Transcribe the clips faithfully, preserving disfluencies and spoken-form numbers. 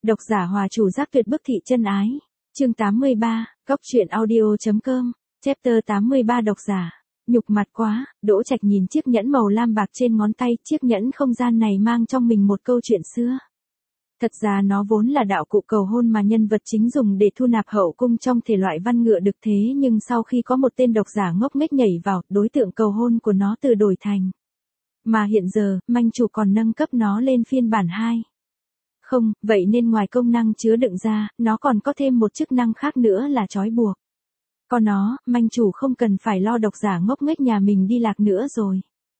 Độc giả Hòa Chủ Giác Tuyệt Bức Thị Chân Ái. Chương tám mươi ba, Góc truyện audio.com. Chapter tám mươi ba. Độc giả. Nhục mặt quá. Đỗ Trạch nhìn chiếc nhẫn màu lam bạc trên ngón tay, chiếc nhẫn không gian này mang trong mình một câu chuyện xưa. Thật ra nó vốn là đạo cụ cầu hôn mà nhân vật chính dùng để thu nạp hậu cung trong thể loại văn ngựa được, thế nhưng sau khi có một tên độc giả ngốc nghếch nhảy vào, đối tượng cầu hôn của nó từ đổi thành. Mà hiện giờ, manh chủ còn nâng cấp nó lên phiên bản hai. Không, vậy nên ngoài công năng chứa đựng ra, nó còn có thêm một chức năng khác nữa là trói buộc. Còn nó, manh chủ không cần phải lo độc giả ngốc nghếch nhà mình đi lạc nữa rồi.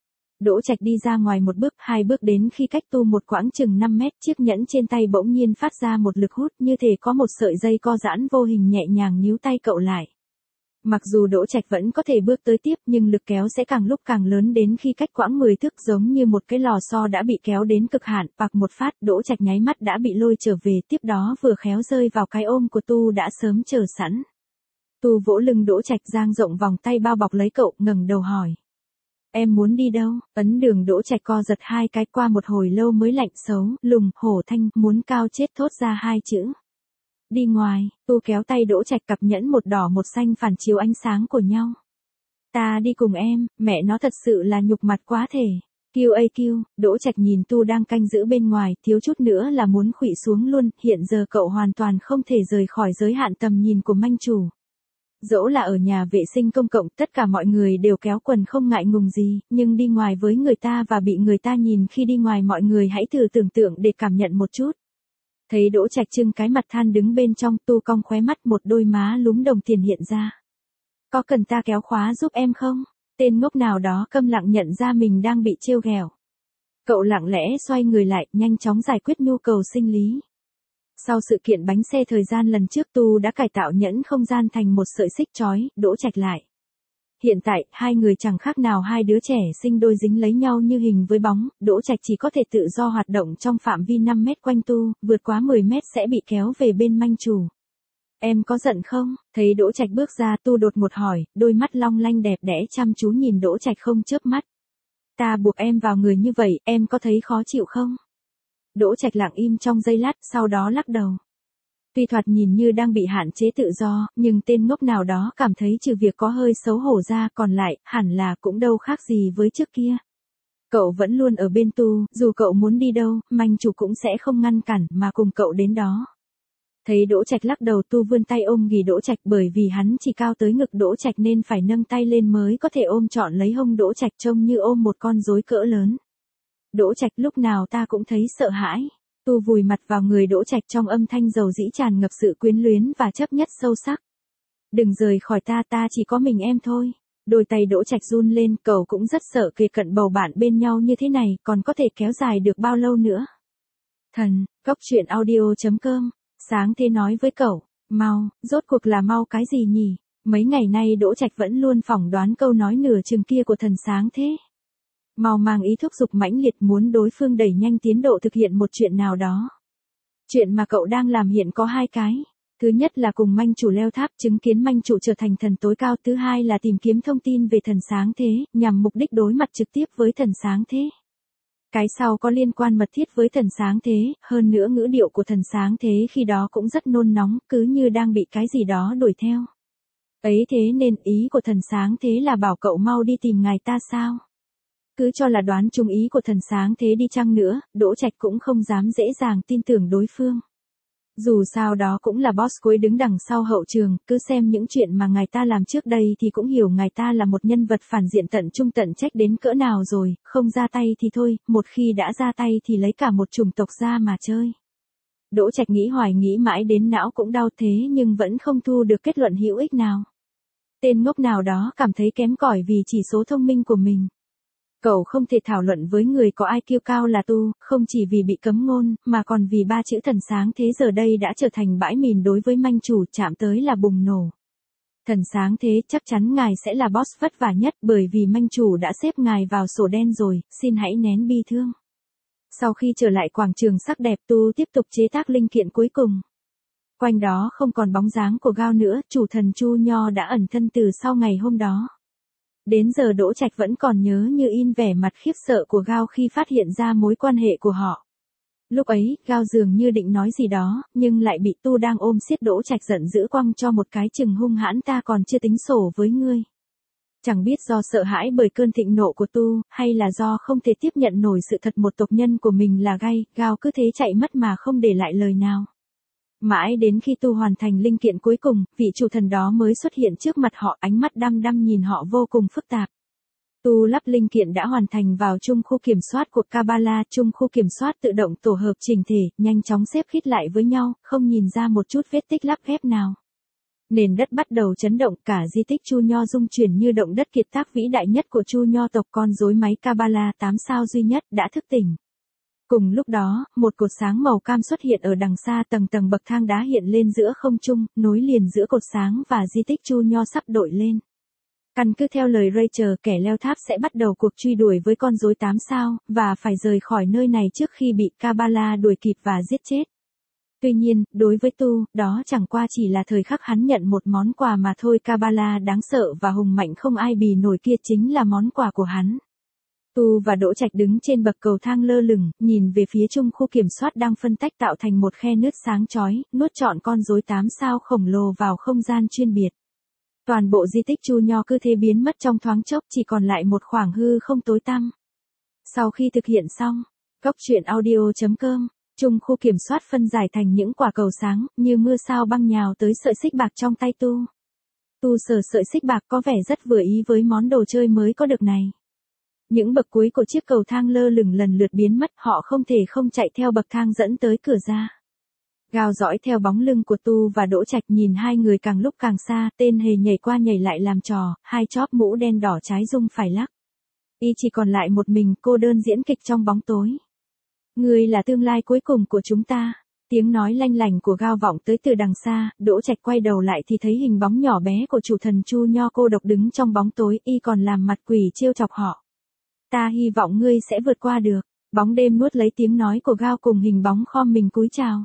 Đỗ Trạch đi ra ngoài một bước, hai bước đến khi cách tu một quãng chừng năm mét, chiếc nhẫn trên tay bỗng nhiên phát ra một lực hút như thể có một sợi dây co giãn vô hình nhẹ nhàng níu tay cậu lại. Mặc dù Đỗ Trạch vẫn có thể bước tới tiếp nhưng lực kéo sẽ càng lúc càng lớn đến khi cách quãng mười thước, giống như một cái lò xo đã bị kéo đến cực hạn, bạc một phát, Đỗ Trạch nháy mắt đã bị lôi trở về, tiếp đó vừa khéo rơi vào cái ôm của Tu đã sớm chờ sẵn. Tu vỗ lưng Đỗ Trạch, dang rộng vòng tay bao bọc lấy cậu, ngẩng đầu hỏi. Em muốn đi đâu? Ấn đường Đỗ Trạch co giật hai cái, qua một hồi lâu mới lạnh xấu, lùng, hổ thanh, muốn cao chết thốt ra hai chữ. Đi ngoài. Tu kéo tay Đỗ Trạch, cặp nhẫn một đỏ một xanh phản chiếu ánh sáng của nhau. Ta đi cùng em. Mẹ nó thật sự là nhục mặt quá thể. Kiêu ây kiêu. Đỗ Trạch nhìn Tu đang canh giữ bên ngoài, thiếu chút nữa là muốn khuỵu xuống luôn, hiện giờ cậu hoàn toàn không thể rời khỏi giới hạn tầm nhìn của manh chủ. Dẫu là ở nhà vệ sinh công cộng, tất cả mọi người đều kéo quần không ngại ngùng gì, nhưng đi ngoài với người ta và bị người ta nhìn khi đi ngoài, mọi người hãy thử tưởng tượng để cảm nhận một chút. Thấy Đỗ Trạch trưng cái mặt than đứng bên trong, Tu cong khóe mắt, một đôi má lúm đồng tiền hiện ra. Có cần ta kéo khóa giúp em không? Tên ngốc nào đó câm lặng nhận ra mình đang bị trêu ghẹo. Cậu lặng lẽ xoay người lại, nhanh chóng giải quyết nhu cầu sinh lý. Sau sự kiện bánh xe thời gian lần trước, Tu đã cải tạo nhẫn không gian thành một sợi xích trói Đỗ Trạch lại. Hiện tại, hai người chẳng khác nào hai đứa trẻ sinh đôi dính lấy nhau như hình với bóng, Đỗ Trạch chỉ có thể tự do hoạt động trong phạm vi năm mét quanh Tu, vượt quá mười mét sẽ bị kéo về bên manh chủ. Em có giận không? Thấy Đỗ Trạch bước ra, Tu đột ngột hỏi, đôi mắt long lanh đẹp đẽ chăm chú nhìn Đỗ Trạch không chớp mắt. Ta buộc em vào người như vậy, em có thấy khó chịu không? Đỗ Trạch lặng im trong giây lát, sau đó lắc đầu. Tuy thoạt nhìn như đang bị hạn chế tự do, nhưng tên ngốc nào đó cảm thấy trừ việc có hơi xấu hổ ra, còn lại, hẳn là cũng đâu khác gì với trước kia. Cậu vẫn luôn ở bên Tu, dù cậu muốn đi đâu, manh chủ cũng sẽ không ngăn cản mà cùng cậu đến đó. Thấy Đỗ Trạch lắc đầu, Tu vươn tay ôm ghì Đỗ Trạch, bởi vì hắn chỉ cao tới ngực Đỗ Trạch nên phải nâng tay lên mới có thể ôm trọn lấy hông Đỗ Trạch, trông như ôm một con rối cỡ lớn. Đỗ Trạch, lúc nào ta cũng thấy sợ hãi. Tu vùi mặt vào người Đỗ Trạch, trong âm thanh dầu dĩ tràn ngập sự quyến luyến và chấp nhất sâu sắc. Đừng rời khỏi ta, ta chỉ có mình em thôi. Đôi tay Đỗ Trạch run lên, cậu cũng rất sợ kề cận bầu bạn bên nhau như thế này, còn có thể kéo dài được bao lâu nữa. Thần, Góc truyện audio.com. Sáng thế nói với cậu, mau, rốt cuộc là mau cái gì nhỉ? Mấy ngày nay Đỗ Trạch vẫn luôn phỏng đoán câu nói nửa chừng kia của thần Sáng thế. Mau mang ý thúc giục mãnh liệt, muốn đối phương đẩy nhanh tiến độ thực hiện một chuyện nào đó. Chuyện mà cậu đang làm hiện có hai cái. Thứ nhất là cùng manh chủ leo tháp, chứng kiến manh chủ trở thành thần tối cao. Thứ hai là tìm kiếm thông tin về thần Sáng thế, nhằm mục đích đối mặt trực tiếp với thần Sáng thế. Cái sau có liên quan mật thiết với thần Sáng thế, hơn nữa ngữ điệu của thần Sáng thế khi đó cũng rất nôn nóng, cứ như đang bị cái gì đó đuổi theo. Ấy thế nên ý của thần Sáng thế là bảo cậu mau đi tìm ngài ta sao? Cứ cho là đoán trúng ý của thần Sáng thế đi chăng nữa, Đỗ Trạch cũng không dám dễ dàng tin tưởng đối phương. Dù sao đó cũng là boss cuối đứng đằng sau hậu trường, cứ xem những chuyện mà ngài ta làm trước đây thì cũng hiểu ngài ta là một nhân vật phản diện tận trung tận trách đến cỡ nào rồi, không ra tay thì thôi, một khi đã ra tay thì lấy cả một chủng tộc ra mà chơi. Đỗ Trạch nghĩ hoài nghĩ mãi đến não cũng đau, thế nhưng vẫn không thu được kết luận hữu ích nào. Tên ngốc nào đó cảm thấy kém cỏi vì chỉ số thông minh của mình. Cậu không thể thảo luận với người có i kiu cao là Tu, không chỉ vì bị cấm ngôn, mà còn vì ba chữ thần Sáng thế giờ đây đã trở thành bãi mìn đối với manh chủ, chạm tới là bùng nổ. Thần Sáng thế, chắc chắn ngài sẽ là boss vất vả nhất, bởi vì manh chủ đã xếp ngài vào sổ đen rồi, xin hãy nén bi thương. Sau khi trở lại quảng trường sắc đẹp, Tu tiếp tục chế tác linh kiện cuối cùng. Quanh đó không còn bóng dáng của Gao nữa, chủ thần Chu Nho đã ẩn thân từ sau ngày hôm đó. Đến giờ Đỗ Trạch vẫn còn nhớ như in vẻ mặt khiếp sợ của Gao khi phát hiện ra mối quan hệ của họ. Lúc ấy, Gao dường như định nói gì đó, nhưng lại bị Tu đang ôm siết Đỗ Trạch giận dữ quăng cho một cái chừng hung hãn, ta còn chưa tính sổ với ngươi. Chẳng biết do sợ hãi bởi cơn thịnh nộ của Tu, hay là do không thể tiếp nhận nổi sự thật một tộc nhân của mình là gay, Gao cứ thế chạy mất mà không để lại lời nào. Mãi đến khi Tu hoàn thành linh kiện cuối cùng, vị chủ thần đó mới xuất hiện trước mặt họ, ánh mắt đăm đăm nhìn họ vô cùng phức tạp. Tu lắp linh kiện đã hoàn thành vào chung khu kiểm soát của Kabbalah, chung khu kiểm soát tự động tổ hợp chỉnh thể, nhanh chóng xếp khít lại với nhau, không nhìn ra một chút vết tích lắp ghép nào. Nền đất bắt đầu chấn động, cả di tích Chu Nho rung chuyển như động đất, kiệt tác vĩ đại nhất của Chu Nho tộc, con rối máy Kabbalah tám sao duy nhất, đã thức tỉnh. Cùng lúc đó, một cột sáng màu cam xuất hiện ở đằng xa, tầng tầng bậc thang đá hiện lên giữa không trung, nối liền giữa cột sáng và di tích Chu Nho sắp đội lên. Căn cứ theo lời Rachel, kẻ leo tháp sẽ bắt đầu cuộc truy đuổi với con rối tám sao, và phải rời khỏi nơi này trước khi bị Kabbalah đuổi kịp và giết chết. Tuy nhiên, đối với Tu, đó chẳng qua chỉ là thời khắc hắn nhận một món quà mà thôi. Kabbalah đáng sợ và hùng mạnh không ai bì nổi kia chính là món quà của hắn. Tu và Đỗ Trạch đứng trên bậc cầu thang lơ lửng, nhìn về phía chung khu kiểm soát đang phân tách tạo thành một khe nứt sáng chói, nuốt trọn con rối tám sao khổng lồ vào không gian chuyên biệt. Toàn bộ di tích Chu Nho cứ thế biến mất trong thoáng chốc, chỉ còn lại một khoảng hư không tối tăm. Sau khi thực hiện xong, Cốc truyện audio chấm com, chung khu kiểm soát phân giải thành những quả cầu sáng, như mưa sao băng nhào tới sợi xích bạc trong tay Tu. Tu sờ sợi xích bạc, có vẻ rất vừa ý với món đồ chơi mới có được này. Những bậc cuối của chiếc cầu thang lơ lửng lần lượt biến mất, họ không thể không chạy theo bậc thang dẫn tới cửa ra. Gao dõi theo bóng lưng của Tu và Đỗ Trạch, nhìn hai người càng lúc càng xa, tên hề nhảy qua nhảy lại làm trò, hai chóp mũ đen đỏ trái rung phải lắc. Y chỉ còn lại một mình, cô đơn diễn kịch trong bóng tối. Ngươi là tương lai cuối cùng của chúng ta. Tiếng nói lanh lành của Gao vọng tới từ đằng xa, Đỗ Trạch quay đầu lại thì thấy hình bóng nhỏ bé của chủ thần Chu Nho cô độc đứng trong bóng tối, y còn làm mặt quỷ trêu chọc họ. Ta hy vọng ngươi sẽ vượt qua được. Bóng đêm nuốt lấy tiếng nói của Gao cùng hình bóng khom mình cúi chào.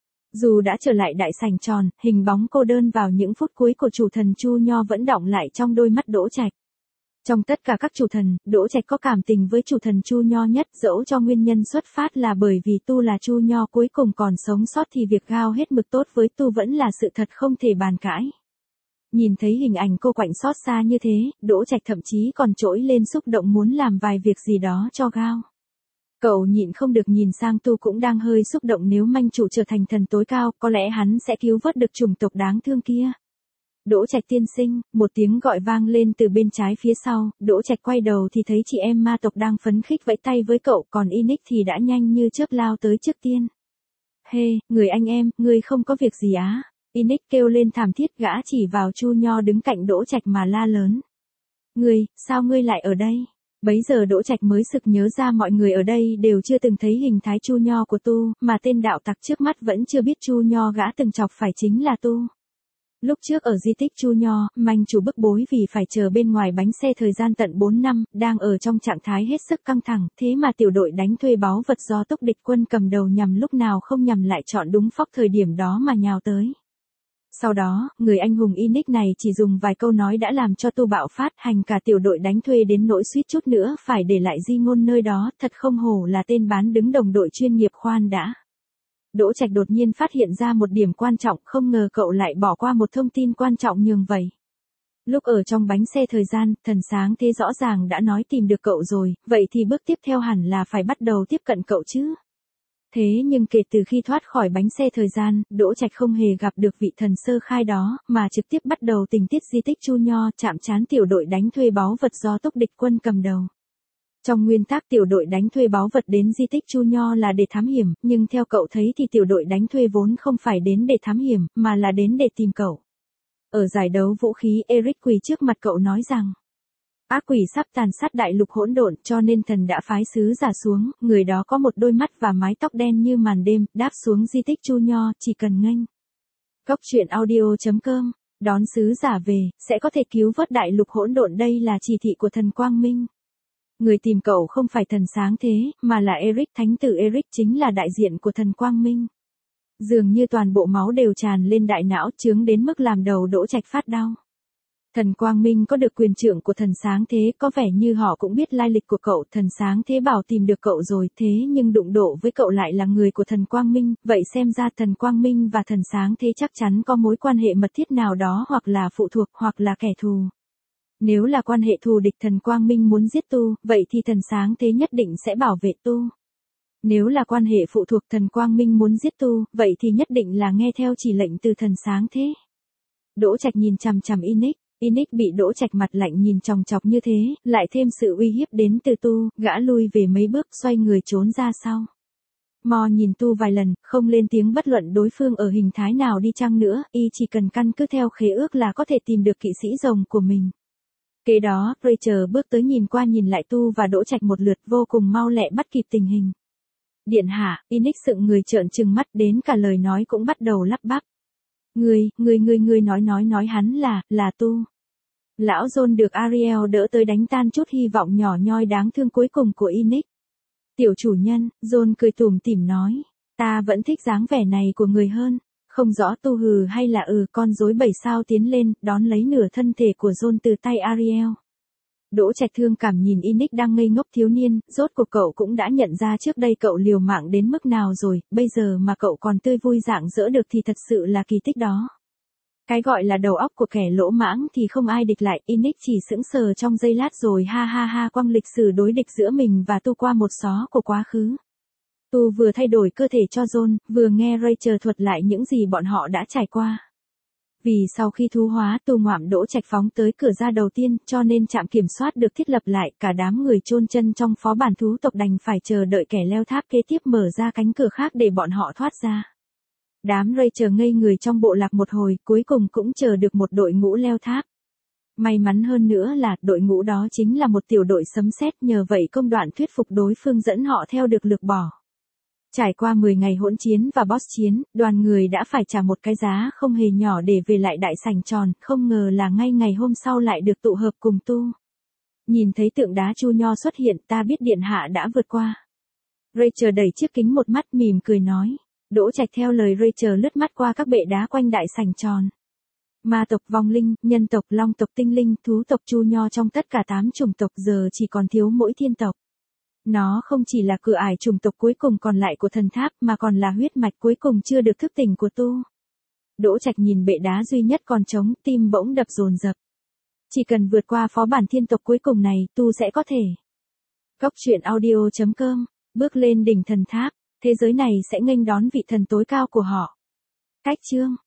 Dù đã trở lại đại sảnh tròn, hình bóng cô đơn vào những phút cuối của chủ thần Chu Nho vẫn đọng lại trong đôi mắt Đỗ Trạch. Trong tất cả các chủ thần, Đỗ Trạch có cảm tình với chủ thần Chu Nho nhất, dẫu cho nguyên nhân xuất phát là bởi vì Tu là Chu Nho cuối cùng còn sống sót thì việc Gao hết mực tốt với Tu vẫn là sự thật không thể bàn cãi. Nhìn thấy hình ảnh cô quạnh xót xa như thế, Đỗ Trạch thậm chí còn trỗi lên xúc động muốn làm vài việc gì đó cho Gao. Cậu nhịn không được nhìn sang Tu cũng đang hơi xúc động, nếu manh chủ trở thành thần tối cao, có lẽ hắn sẽ cứu vớt được chủng tộc đáng thương kia. Đỗ Trạch tiên sinh, một tiếng gọi vang lên từ bên trái phía sau, Đỗ Trạch quay đầu thì thấy chị em ma tộc đang phấn khích vẫy tay với cậu, còn Inic thì đã nhanh như chớp lao tới trước tiên. Hê, hey, người anh em, ngươi không có việc gì á? Inic kêu lên thảm thiết, gã chỉ vào Chu Nho đứng cạnh Đỗ Trạch mà la lớn. Ngươi, sao ngươi lại ở đây? Bấy giờ Đỗ Trạch mới sực nhớ ra mọi người ở đây đều chưa từng thấy hình thái Chu Nho của Tu, mà tên đạo tặc trước mắt vẫn chưa biết Chu Nho gã từng chọc phải chính là Tu. Lúc trước ở di tích Chu Nho, manh chủ bức bối vì phải chờ bên ngoài bánh xe thời gian tận bốn năm, đang ở trong trạng thái hết sức căng thẳng, thế mà tiểu đội đánh thuê báu vật do Túc địch quân cầm đầu nhằm lúc nào không nhằm lại chọn đúng phóc thời điểm đó mà nhào tới. Sau đó, người anh hùng Inic này chỉ dùng vài câu nói đã làm cho Tu bạo phát, hành cả tiểu đội đánh thuê đến nỗi suýt chút nữa phải để lại di ngôn nơi đó, thật không hổ là tên bán đứng đồng đội chuyên nghiệp. Khoan đã. Đỗ Trạch đột nhiên phát hiện ra một điểm quan trọng, không ngờ cậu lại bỏ qua một thông tin quan trọng nhường vậy. Lúc ở trong bánh xe thời gian, thần sáng thế rõ ràng đã nói tìm được cậu rồi, vậy thì bước tiếp theo hẳn là phải bắt đầu tiếp cận cậu chứ. Thế nhưng kể từ khi thoát khỏi bánh xe thời gian, Đỗ Trạch không hề gặp được vị thần sơ khai đó, mà trực tiếp bắt đầu tình tiết di tích Chu Nho, chạm trán tiểu đội đánh thuê báu vật do Túc địch quân cầm đầu. Trong nguyên tắc tiểu đội đánh thuê báu vật đến di tích Chu Nho là để thám hiểm, nhưng theo cậu thấy thì tiểu đội đánh thuê vốn không phải đến để thám hiểm, mà là đến để tìm cậu. Ở giải đấu vũ khí, Eric quỳ trước mặt cậu nói rằng, ác quỷ sắp tàn sát đại lục hỗn độn, cho nên thần đã phái sứ giả xuống, người đó có một đôi mắt và mái tóc đen như màn đêm, đáp xuống di tích Chu Nho, chỉ cần nghênh Cốc truyện audio chấm com, đón sứ giả về, sẽ có thể cứu vớt đại lục hỗn độn. Đây là chỉ thị của thần Quang Minh. Người tìm cậu không phải thần sáng thế, mà là Eric, thánh tử Eric chính là đại diện của thần Quang Minh. Dường như toàn bộ máu đều tràn lên đại não, chướng đến mức làm đầu Đỗ Trạch phát đau. Thần Quang Minh có được quyền trượng của thần sáng thế, có vẻ như họ cũng biết lai lịch của cậu. Thần sáng thế bảo tìm được cậu rồi, thế nhưng đụng độ với cậu lại là người của thần Quang Minh, vậy xem ra thần Quang Minh và thần sáng thế chắc chắn có mối quan hệ mật thiết nào đó, hoặc là phụ thuộc hoặc là kẻ thù. Nếu là quan hệ thù địch, thần Quang Minh muốn giết Tu, vậy thì thần sáng thế nhất định sẽ bảo vệ Tu. Nếu là quan hệ phụ thuộc, thần Quang Minh muốn giết Tu, vậy thì nhất định là nghe theo chỉ lệnh từ thần sáng thế. Đỗ Trạch nhìn chằm chằm Inic. Inic bị Đỗ Trạch mặt lạnh nhìn chòng chọc như thế, lại thêm sự uy hiếp đến từ Tu, gã lui về mấy bước, xoay người trốn ra sau. Mo nhìn Tu vài lần, không lên tiếng, bất luận đối phương ở hình thái nào đi chăng nữa, y chỉ cần căn cứ theo khế ước là có thể tìm được kỵ sĩ rồng của mình. Kế đó, Rachel bước tới nhìn qua nhìn lại Tu và Đỗ Trạch một lượt, vô cùng mau lẹ bắt kịp tình hình. Điện hạ, Inic sững người trợn trừng mắt, đến cả lời nói cũng bắt đầu lắp bắp. Người, người người người nói nói nói hắn là, là Tu. Lão John được Ariel đỡ tới đánh tan chút hy vọng nhỏ nhoi đáng thương cuối cùng của Inic. Tiểu chủ nhân, John cười tủm tỉm nói, ta vẫn thích dáng vẻ này của người hơn. Không rõ Tu hừ hay là ừ, con rối bảy sao tiến lên, đón lấy nửa thân thể của John từ tay Ariel. Đỗ Trạch thương cảm nhìn Inic đang ngây ngốc thiếu niên, rốt cuộc cậu cũng đã nhận ra trước đây cậu liều mạng đến mức nào rồi, bây giờ mà cậu còn tươi vui rạng rỡ được thì thật sự là kỳ tích đó. Cái gọi là đầu óc của kẻ lỗ mãng thì không ai địch lại, Inic chỉ sững sờ trong giây lát rồi ha ha ha quăng lịch sử đối địch giữa mình và Tu qua một xó của quá khứ. Tu vừa thay đổi cơ thể cho John, vừa nghe Rachel thuật lại những gì bọn họ đã trải qua. Vì sau khi thú hóa, Tu ngoạm Đỗ Trạch phóng tới cửa ra đầu tiên, cho nên trạm kiểm soát được thiết lập lại, cả đám người chôn chân trong phó bản thú tộc đành phải chờ đợi kẻ leo tháp kế tiếp mở ra cánh cửa khác để bọn họ thoát ra. Đám Rachel ngây người trong bộ lạc một hồi, cuối cùng cũng chờ được một đội ngũ leo tháp. May mắn hơn nữa là, đội ngũ đó chính là một tiểu đội sấm sét, nhờ vậy công đoạn thuyết phục đối phương dẫn họ theo được lược bỏ. Trải qua mười ngày hỗn chiến và boss chiến, đoàn người đã phải trả một cái giá không hề nhỏ để về lại đại sảnh tròn, không ngờ là ngay ngày hôm sau lại được tụ hợp cùng Tu. Nhìn thấy tượng đá Chu Nho xuất hiện, ta biết điện hạ đã vượt qua. Rachel đẩy chiếc kính một mắt mỉm cười nói. Đỗ Trạch theo lời Rachel lướt mắt qua các bệ đá quanh đại sảnh tròn. Ma tộc, vong linh, nhân tộc, long tộc, tinh linh, thú tộc, Chu Nho trong tất cả tám chủng tộc giờ chỉ còn thiếu mỗi thiên tộc. Nó không chỉ là cửa ải chủng tộc cuối cùng còn lại của thần tháp mà còn là huyết mạch cuối cùng chưa được thức tỉnh của Tu. Đỗ Trạch nhìn bệ đá duy nhất còn trống, tim bỗng đập dồn dập. Chỉ cần vượt qua phó bản thiên tộc cuối cùng này, Tu sẽ có thể. Góc truyện audio chấm com, bước lên đỉnh thần tháp, thế giới này sẽ nghênh đón vị thần tối cao của họ. Cách chương